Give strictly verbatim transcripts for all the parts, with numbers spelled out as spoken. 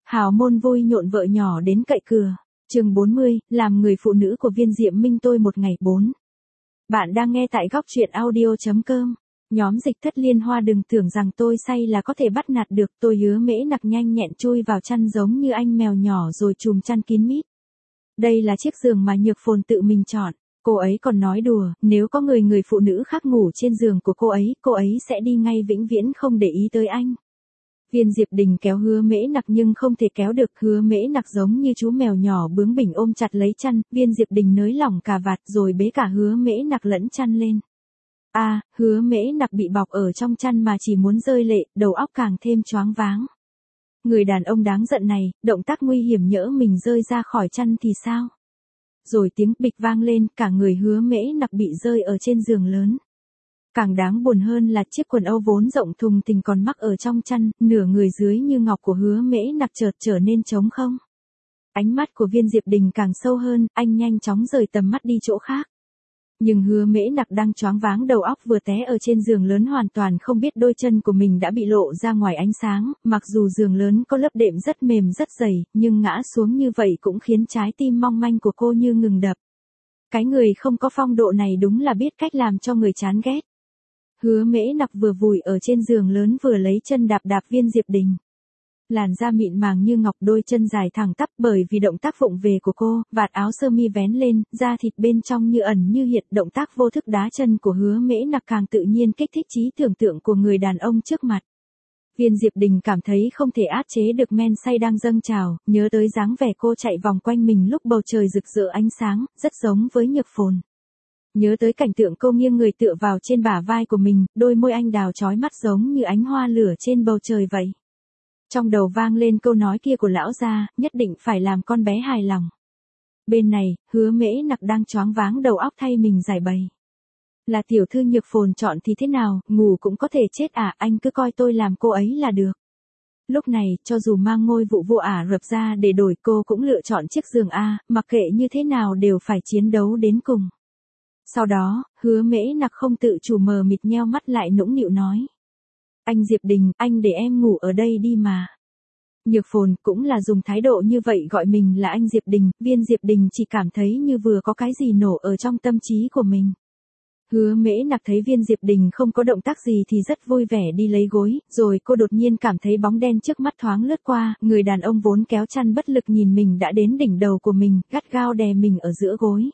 Hào môn vui nhộn vợ nhỏ đến cậy cửa. Chương bốn mươi, làm người phụ nữ của Viên Diệm Minh tôi một ngày bốn. Bạn đang nghe tại góc truyện audio chấm com. Nhóm Dịch Thất Liên Hoa đừng tưởng rằng tôi say là có thể bắt nạt được, tôi hứa mễ nặc nhanh nhẹn chui vào chăn giống như anh mèo nhỏ rồi chùm chăn kín mít. Đây là chiếc giường mà Nhược Phồn tự mình chọn. Cô ấy còn nói đùa, nếu có người người phụ nữ khác ngủ trên giường của cô ấy, cô ấy sẽ đi ngay vĩnh viễn không để ý tới anh. Viên Diệp Đình kéo hứa mễ nặc nhưng không thể kéo được, hứa mễ nặc giống như chú mèo nhỏ bướng bỉnh ôm chặt lấy chăn, Viên Diệp Đình nới lỏng cà vạt rồi bế cả hứa mễ nặc lẫn chăn lên. A, à, hứa mễ nặc bị bọc ở trong chăn mà chỉ muốn rơi lệ, đầu óc càng thêm choáng váng. Người đàn ông đáng giận này, động tác nguy hiểm nhỡ mình rơi ra khỏi chăn thì sao? Rồi tiếng bịch vang lên, cả người hứa mễ nặc bị rơi ở trên giường lớn. Càng đáng buồn hơn là chiếc quần âu vốn rộng thùng thình còn mắc ở trong chăn, nửa người dưới như ngọc của hứa mễ nặc chợt trở nên trống không. Ánh mắt của Viên Diệp Đình càng sâu hơn, anh nhanh chóng rời tầm mắt đi chỗ khác. Nhưng hứa mễ nặc đang choáng váng đầu óc vừa té ở trên giường lớn hoàn toàn không biết đôi chân của mình đã bị lộ ra ngoài ánh sáng, mặc dù giường lớn có lớp đệm rất mềm rất dày, nhưng ngã xuống như vậy cũng khiến trái tim mong manh của cô như ngừng đập. Cái người không có phong độ này đúng là biết cách làm cho người chán ghét. Hứa mễ nặc vừa vùi ở trên giường lớn vừa lấy chân đạp đạp Viên Diệp Đình. Làn da mịn màng như ngọc, đôi chân dài thẳng tắp bởi vì động tác vụng về của cô, vạt áo sơ mi vén lên, da thịt bên trong như ẩn như hiện, động tác vô thức đá chân của hứa mễ nặc càng tự nhiên kích thích trí tưởng tượng của người đàn ông trước mặt. Viên Diệp Đình cảm thấy không thể áp chế được men say đang dâng trào, nhớ tới dáng vẻ cô chạy vòng quanh mình lúc bầu trời rực rỡ ánh sáng, rất giống với Nhược Phồn. Nhớ tới cảnh tượng cô nghiêng người tựa vào trên bả vai của mình, đôi môi anh đào chói mắt giống như ánh hoa lửa trên bầu trời vậy. Trong đầu vang lên câu nói kia của lão gia, nhất định phải làm con bé hài lòng. Bên này, hứa mễ nặc đang choáng váng đầu óc thay mình giải bày. Là tiểu thư Nhược Phồn chọn thì thế nào, ngủ cũng có thể chết à, anh cứ coi tôi làm cô ấy là được. Lúc này, cho dù mang ngôi vụ vua Ả Rập ra để đổi, cô cũng lựa chọn chiếc giường A, mặc kệ như thế nào đều phải chiến đấu đến cùng. Sau đó, hứa mễ nặc không tự chủ mờ mịt nheo mắt lại nũng nịu nói. Anh Diệp Đình, anh để em ngủ ở đây đi mà. Nhược Phồn cũng là dùng thái độ như vậy gọi mình là anh Diệp Đình, Viên Diệp Đình chỉ cảm thấy như vừa có cái gì nổ ở trong tâm trí của mình. Hứa mễ nặc thấy Viên Diệp Đình không có động tác gì thì rất vui vẻ đi lấy gối, rồi cô đột nhiên cảm thấy bóng đen trước mắt thoáng lướt qua, người đàn ông vốn kéo chăn bất lực nhìn mình đã đến đỉnh đầu của mình, gắt gao đè mình ở giữa gối.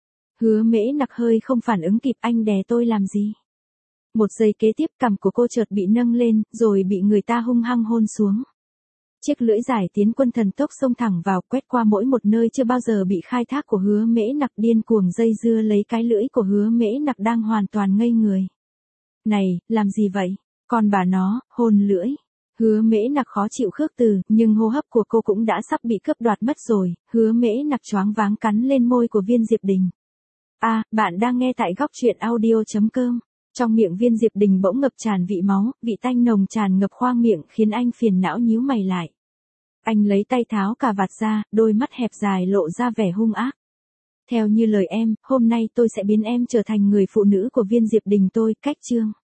Hứa mễ nặc hơi không phản ứng kịp, anh đè tôi làm gì? Một giây kế tiếp cằm của cô chợt bị nâng lên, rồi bị người ta hung hăng hôn xuống. Chiếc lưỡi dài tiến quân thần tốc xông thẳng vào, quét qua mỗi một nơi chưa bao giờ bị khai thác của hứa mễ nặc, điên cuồng dây dưa lấy cái lưỡi của hứa mễ nặc đang hoàn toàn ngây người. Này, làm gì vậy? Còn bà nó, hôn lưỡi. Hứa mễ nặc khó chịu khước từ, nhưng hô hấp của cô cũng đã sắp bị cướp đoạt mất rồi, hứa mễ nặc choáng váng cắn lên môi của Viên Diệp Đình. A, à, bạn đang nghe tại góc truyện audio chấm com. Trong miệng Viên Diệp Đình bỗng ngập tràn vị máu, vị tanh nồng tràn ngập khoang miệng khiến anh phiền não nhíu mày lại. Anh lấy tay tháo cà vạt ra, đôi mắt hẹp dài lộ ra vẻ hung ác. Theo như lời em, hôm nay tôi sẽ biến em trở thành người phụ nữ của Viên Diệp Đình tôi, cách chương.